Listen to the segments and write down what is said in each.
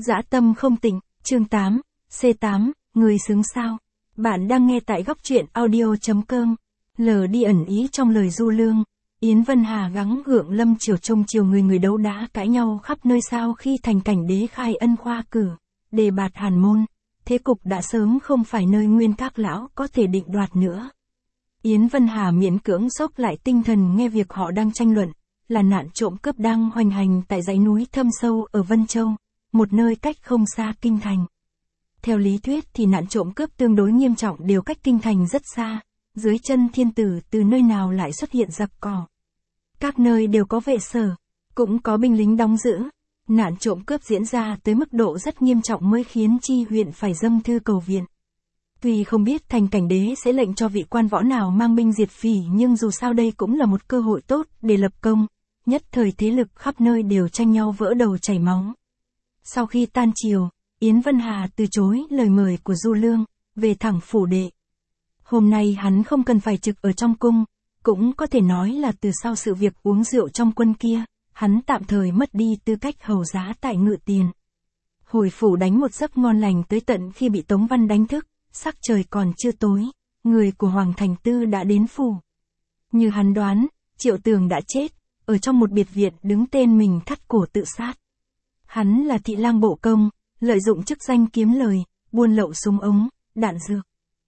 Dã tâm không tỉnh, chương 8, C8, người xứng sao. Bạn đang nghe tại góc truyện audio.com. Lờ đi ẩn ý trong lời Du Lương. Yến Vân Hà gắng gượng Lâm Triều trông chiều người đấu đá cãi nhau khắp nơi sau khi thành cảnh đế khai ân khoa cử, đề bạt hàn môn. Thế cục đã sớm không phải nơi nguyên các lão có thể định đoạt nữa. Yến Vân Hà miễn cưỡng xốc lại tinh thần nghe việc họ đang tranh luận, là nạn trộm cướp đang hoành hành tại dãy núi thâm sâu ở Vân Châu, một nơi cách không xa kinh thành. Theo lý thuyết thì nạn trộm cướp tương đối nghiêm trọng đều cách kinh thành rất xa, dưới chân thiên tử từ nơi nào lại xuất hiện giặc cỏ. Các nơi đều có vệ sở, cũng có binh lính đóng giữ. Nạn trộm cướp diễn ra tới mức độ rất nghiêm trọng mới khiến chi huyện phải dâng thư cầu viện. Tuy không biết thành cảnh đế sẽ lệnh cho vị quan võ nào mang binh diệt phỉ, nhưng dù sao đây cũng là một cơ hội tốt để lập công. Nhất thời thế lực khắp nơi đều tranh nhau vỡ đầu chảy máu. Sau khi tan chiều, Yến Vân Hà từ chối lời mời của Du Lương, về thẳng phủ đệ. Hôm nay hắn không cần phải trực ở trong cung, cũng có thể nói là từ sau sự việc uống rượu trong quân kia, hắn tạm thời mất đi tư cách hầu giá tại Ngự Tiền. Hồi phủ đánh một giấc ngon lành tới tận khi bị Tống Văn đánh thức, sắc trời còn chưa tối, người của Hoàng Thành Tư đã đến phủ. Như hắn đoán, Triệu Tường đã chết, ở trong một biệt viện đứng tên mình thắt cổ tự sát. Hắn là thị lang bộ công, lợi dụng chức danh kiếm lời, buôn lậu súng ống, đạn dược.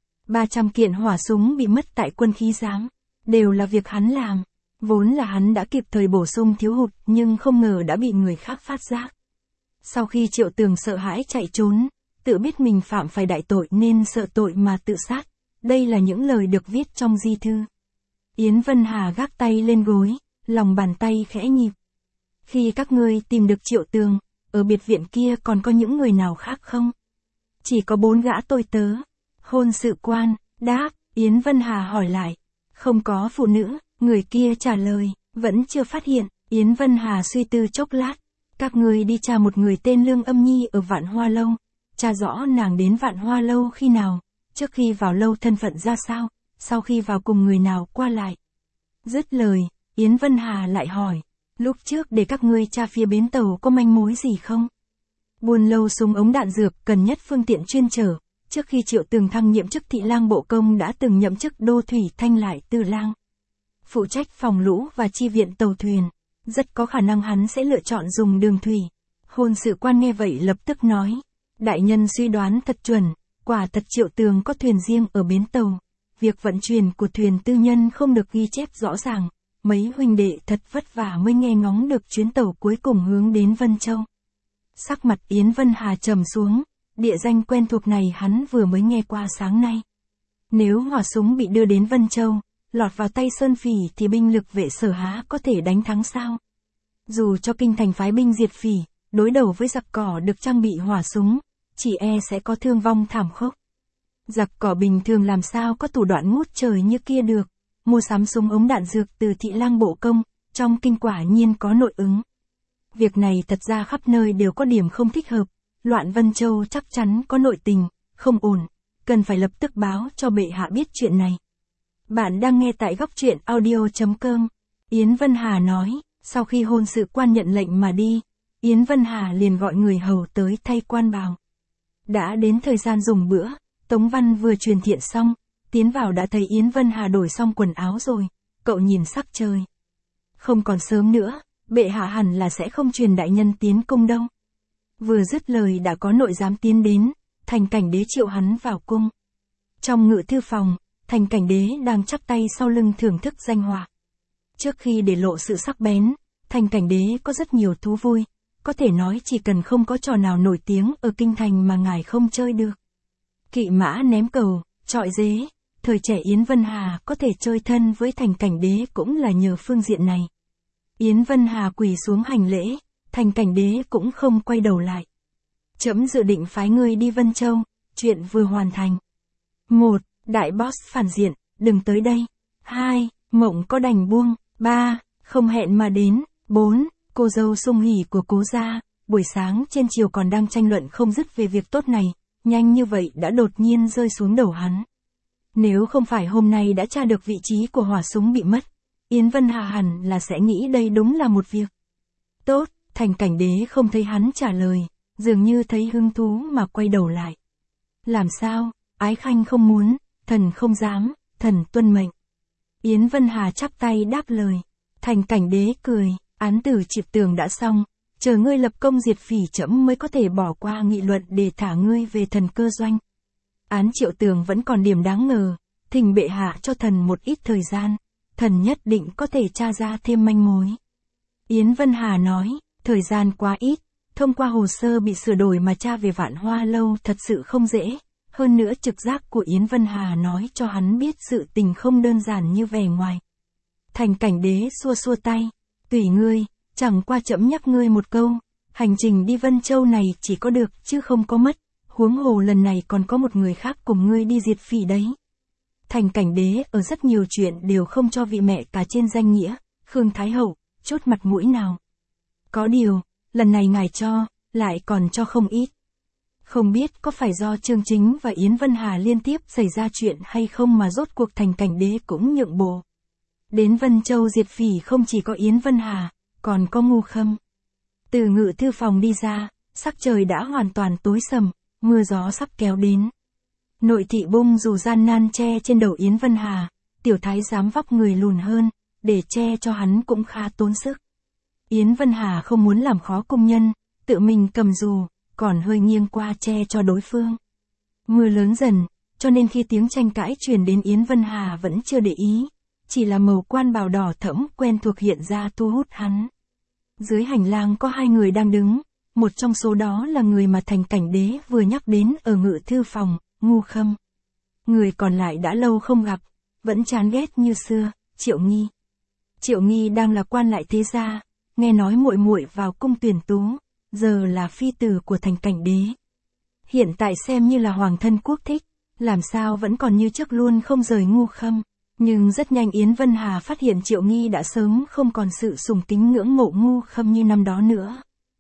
300 kiện hỏa súng bị mất tại quân khí giám, đều là việc hắn làm. Vốn là hắn đã kịp thời bổ sung thiếu hụt nhưng không ngờ đã bị người khác phát giác. Sau khi Triệu Tường sợ hãi chạy trốn, tự biết mình phạm phải đại tội nên sợ tội mà tự sát. Đây là những lời được viết trong di thư. Yến Vân Hà gác tay lên gối, lòng bàn tay khẽ nhịp. Khi các ngươi tìm được Triệu Tường, ở biệt viện kia còn có những người nào khác không? Chỉ có 4 gã tôi tớ. Hôn sự quan, đáp, Yến Vân Hà hỏi lại. Không có phụ nữ, người kia trả lời, vẫn chưa phát hiện. Yến Vân Hà suy tư chốc lát. Các ngươi đi tra một người tên Lương Âm Nhi ở Vạn Hoa Lâu. Tra rõ nàng đến Vạn Hoa Lâu khi nào, trước khi vào lâu thân phận ra sao, sau khi vào cùng người nào qua lại. Dứt lời, Yến Vân Hà lại hỏi. Lúc trước để các ngươi tra phía bến tàu có manh mối gì không? Buôn lâu súng ống đạn dược cần nhất phương tiện chuyên chở. Trước khi Triệu Tường thăng nhiệm chức thị lang bộ công đã từng nhậm chức đô thủy thanh lại tư lang. Phụ trách phòng lũ và chi viện tàu thuyền. Rất có khả năng hắn sẽ lựa chọn dùng đường thủy. Hôn sự quan nghe vậy lập tức nói. Đại nhân suy đoán thật chuẩn, quả thật Triệu Tường có thuyền riêng ở bến tàu. Việc vận chuyển của thuyền tư nhân không được ghi chép rõ ràng. Mấy huynh đệ thật vất vả mới nghe ngóng được chuyến tàu cuối cùng hướng đến Vân Châu. Sắc mặt Yến Vân Hà trầm xuống, địa danh quen thuộc này hắn vừa mới nghe qua sáng nay. Nếu hỏa súng bị đưa đến Vân Châu, lọt vào tay Sơn Phỉ thì binh lực vệ sở há có thể đánh thắng sao? Dù cho kinh thành phái binh diệt phỉ, đối đầu với giặc cỏ được trang bị hỏa súng, chỉ e sẽ có thương vong thảm khốc. Giặc cỏ bình thường làm sao có thủ đoạn ngút trời như kia được. Mua sắm súng ống đạn dược từ thị lang bộ công, trong kinh quả nhiên có nội ứng. Việc này thật ra khắp nơi đều có điểm không thích hợp, loạn Vân Châu chắc chắn có nội tình, không ổn, cần phải lập tức báo cho bệ hạ biết chuyện này. Bạn đang nghe tại góc truyện audio.com. Yến Vân Hà nói, sau khi hôn sự quan nhận lệnh mà đi, Yến Vân Hà liền gọi người hầu tới thay quan bào. Đã đến thời gian dùng bữa, Tống Văn vừa truyền thiện xong. Tiến vào đã thấy Yến Vân Hà đổi xong quần áo rồi, cậu nhìn sắc trời. Không còn sớm nữa, bệ hạ hẳn là sẽ không truyền đại nhân tiến cung đâu. Vừa dứt lời đã có nội giám tiến đến, thành cảnh đế triệu hắn vào cung. Trong ngự thư phòng, thành cảnh đế đang chắp tay sau lưng thưởng thức danh họa. Trước khi để lộ sự sắc bén, thành cảnh đế có rất nhiều thú vui, có thể nói chỉ cần không có trò nào nổi tiếng ở kinh thành mà ngài không chơi được. Kỵ mã ném cầu, trọi dế. Thời trẻ Yến Vân Hà có thể chơi thân với thành cảnh đế cũng là nhờ phương diện này. Yến Vân Hà quỳ xuống hành lễ, thành cảnh đế cũng không quay đầu lại. Trẫm dự định phái ngươi đi Vân Châu, chuyện vừa hoàn thành. 1. Đại boss phản diện, đừng tới đây. 2. Mộng có đành buông. 3. Không hẹn mà đến. 4. Cô dâu sung hỉ của cố gia, buổi sáng trên chiều còn đang tranh luận không dứt về việc tốt này, nhanh như vậy đã đột nhiên rơi xuống đầu hắn. Nếu không phải hôm nay đã tra được vị trí của hỏa súng bị mất, Yến Vân Hà hẳn là sẽ nghĩ đây đúng là một việc tốt. Thành cảnh đế không thấy hắn trả lời, dường như thấy hứng thú mà quay đầu lại. Làm sao, ái khanh không muốn, thần không dám, thần tuân mệnh. Yến Vân Hà chắp tay đáp lời. Thành Cảnh Đế cười, án tử Triệu Tường đã xong, chờ ngươi lập công diệt phỉ trẫm mới có thể bỏ qua nghị luận để thả ngươi về Thần Cơ Doanh. Án Triệu Tường vẫn còn điểm đáng ngờ, thỉnh bệ hạ cho thần một ít thời gian, thần nhất định có thể tra ra thêm manh mối. Yến Vân Hà nói, thời gian quá ít, thông qua hồ sơ bị sửa đổi mà tra về Vạn Hoa Lâu thật sự không dễ, hơn nữa trực giác của Yến Vân Hà nói cho hắn biết sự tình không đơn giản như vẻ ngoài. Thành Cảnh Đế xua xua tay, tùy ngươi, chẳng qua trẫm nhắc ngươi một câu, hành trình đi Vân Châu này chỉ có được chứ không có mất, huống hồ lần này còn có một người khác cùng ngươi đi diệt phỉ đấy. Thành Cảnh Đế ở rất nhiều chuyện đều không cho vị mẹ cả trên danh nghĩa, Khương Thái Hậu, chốt mặt mũi nào. Có điều, lần này ngài cho, lại còn cho không ít. Không biết có phải do Chương Chính và Yến Vân Hà liên tiếp xảy ra chuyện hay không mà rốt cuộc Thành Cảnh Đế cũng nhượng bộ. Đến Vân Châu diệt phỉ không chỉ có Yến Vân Hà, còn có Ngu Khâm. Từ ngự thư phòng đi ra, sắc trời đã hoàn toàn tối sầm, mưa gió sắp kéo đến. Nội thị bung dù gian nan che trên đầu Yến Vân Hà, tiểu thái giám vóc người lùn hơn, để che cho hắn cũng khá tốn sức. Yến Vân Hà không muốn làm khó công nhân, tự mình cầm dù, còn hơi nghiêng qua che cho đối phương. Mưa lớn dần, cho nên khi tiếng tranh cãi truyền đến Yến Vân Hà vẫn chưa để ý, chỉ là màu quan bào đỏ thẫm quen thuộc hiện ra thu hút hắn. Dưới hành lang có hai người đang đứng, một trong số đó là người mà Thành Cảnh Đế vừa nhắc đến ở ngự thư phòng, Ngu Khâm. Người còn lại đã lâu không gặp, vẫn chán ghét như xưa, Triệu Nghi. Triệu Nghi đang là quan lại thế gia, nghe nói muội muội vào cung tuyển tú, giờ là phi tử của Thành Cảnh Đế. Hiện tại xem như là hoàng thân quốc thích, làm sao vẫn còn như trước luôn không rời Ngu Khâm. Nhưng rất nhanh Yến Vân Hà phát hiện Triệu Nghi đã sớm không còn sự sùng kính ngưỡng mộ Ngu Khâm như năm đó nữa.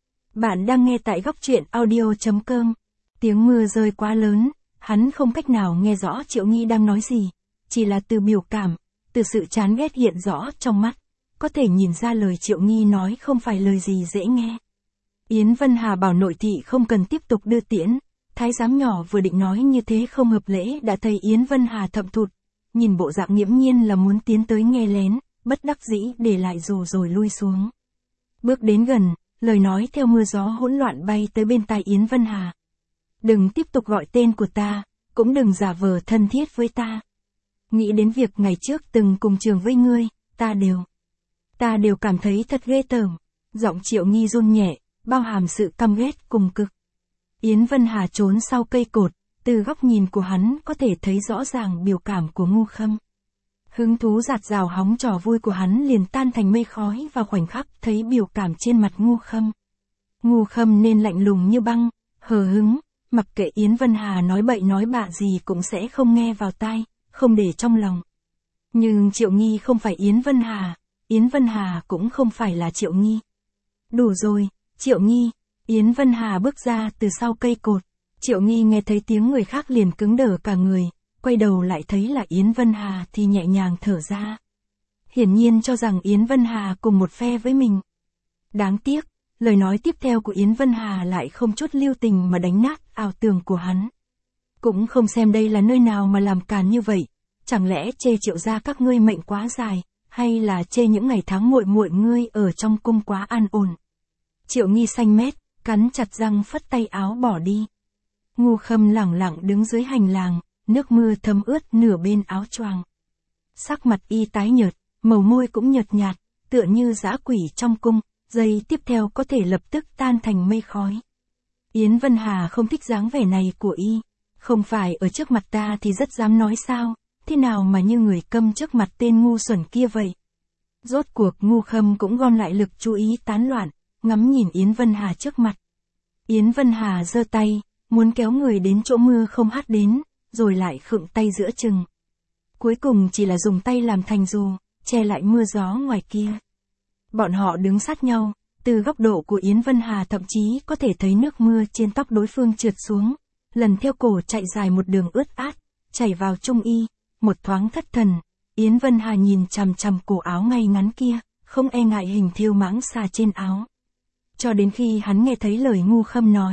Bạn đang nghe tại góc truyện audio.com. Tiếng mưa rơi quá lớn, hắn không cách nào nghe rõ Triệu Nghi đang nói gì, chỉ là từ biểu cảm, từ sự chán ghét hiện rõ trong mắt, có thể nhìn ra lời Triệu Nghi nói không phải lời gì dễ nghe. Yến Vân Hà bảo nội thị không cần tiếp tục đưa tiễn, thái giám nhỏ vừa định nói như thế không hợp lễ đã thấy Yến Vân Hà thậm thụt, nhìn bộ dạng nghiễm nhiên là muốn tiến tới nghe lén, bất đắc dĩ để lại dù rồi lui xuống. Bước đến gần, lời nói theo mưa gió hỗn loạn bay tới bên tai Yến Vân Hà. Đừng tiếp tục gọi tên của ta, cũng đừng giả vờ thân thiết với ta. Nghĩ đến việc ngày trước từng cùng trường với ngươi, ta đều cảm thấy thật ghê tởm. Giọng Triệu Nghi run nhẹ, bao hàm sự căm ghét cùng cực. Yến Vân Hà trốn sau cây cột, từ góc nhìn của hắn có thể thấy rõ ràng biểu cảm của Ngu Khâm. Hứng thú dạt dào hóng trò vui của hắn liền tan thành mây khói vào khoảnh khắc thấy biểu cảm trên mặt Ngu Khâm. Ngu Khâm nên lạnh lùng như băng, hờ hững, mặc kệ Yến Vân Hà nói bậy nói bạ gì cũng sẽ không nghe vào tai, không để trong lòng. Nhưng Triệu Nghi không phải Yến Vân Hà cũng không phải là Triệu Nghi. Đủ rồi, Triệu Nghi. Yến Vân Hà bước ra từ sau cây cột. Triệu Nghi nghe thấy tiếng người khác liền cứng đờ cả người, quay đầu lại thấy là Yến Vân Hà thì nhẹ nhàng thở ra. Hiển nhiên cho rằng Yến Vân Hà cùng một phe với mình. Đáng tiếc, lời nói tiếp theo của Yến Vân Hà lại không chút lưu tình mà đánh nát ảo tưởng của hắn. Cũng không xem đây là nơi nào mà làm càn như vậy, chẳng lẽ chê Triệu gia các ngươi mệnh quá dài, hay là chê những ngày tháng muội muội ngươi ở trong cung quá an ổn. Triệu Nghi xanh mét, cắn chặt răng phất tay áo bỏ đi. Ngu Khâm lẳng lặng đứng dưới hành lang, nước mưa thấm ướt nửa bên áo choàng. Sắc mặt y tái nhợt, màu môi cũng nhợt nhạt, tựa như dã quỷ trong cung, giây tiếp theo có thể lập tức tan thành mây khói. Yến Vân Hà không thích dáng vẻ này của y, không phải ở trước mặt ta thì rất dám nói sao, thế nào mà như người câm trước mặt tên ngu xuẩn kia vậy. Rốt cuộc Ngu Khâm cũng gom lại lực chú ý tán loạn, ngắm nhìn Yến Vân Hà trước mặt. Yến Vân Hà giơ tay, muốn kéo người đến chỗ mưa không hắt đến, rồi lại khựng tay giữa chừng. Cuối cùng chỉ là dùng tay làm thành dù, che lại mưa gió ngoài kia. Bọn họ đứng sát nhau, từ góc độ của Yến Vân Hà thậm chí có thể thấy nước mưa trên tóc đối phương trượt xuống, lần theo cổ chạy dài một đường ướt át, chảy vào trung y, một thoáng thất thần. Yến Vân Hà nhìn chằm chằm cổ áo ngay ngắn kia, không e ngại hình thêu mãng xà trên áo. Cho đến khi hắn nghe thấy lời Ngu Khâm nói,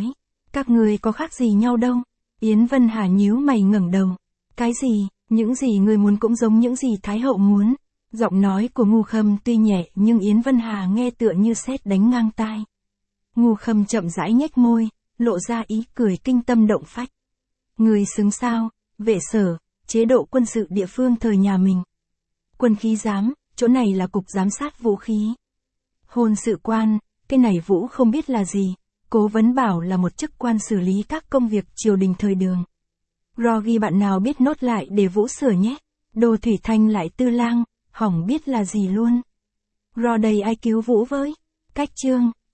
Các người có khác gì nhau đâu. Yến Vân Hà nhíu mày ngẩng đầu. Cái gì, những gì người muốn cũng giống những gì Thái hậu muốn. Giọng nói của Ngu Khâm tuy nhẹ nhưng Yến Vân Hà nghe tựa như sét đánh ngang tai. Ngu Khâm chậm rãi nhếch môi, lộ ra ý cười kinh tâm động phách. Người xứng sao, vệ sở, chế độ quân sự địa phương thời nhà mình. Quân khí giám, chỗ này là cục giám sát vũ khí. Hôn sự quan, cái này Vũ không biết là gì. Cố vấn bảo là một chức quan xử lý các công việc triều đình thời Đường. Rogi bạn nào biết nốt lại để Vũ sửa nhé. Đồ Thủy Thanh lại Tư Lang, hỏng biết là gì luôn. Ro đây ai cứu Vũ với. Cách chương.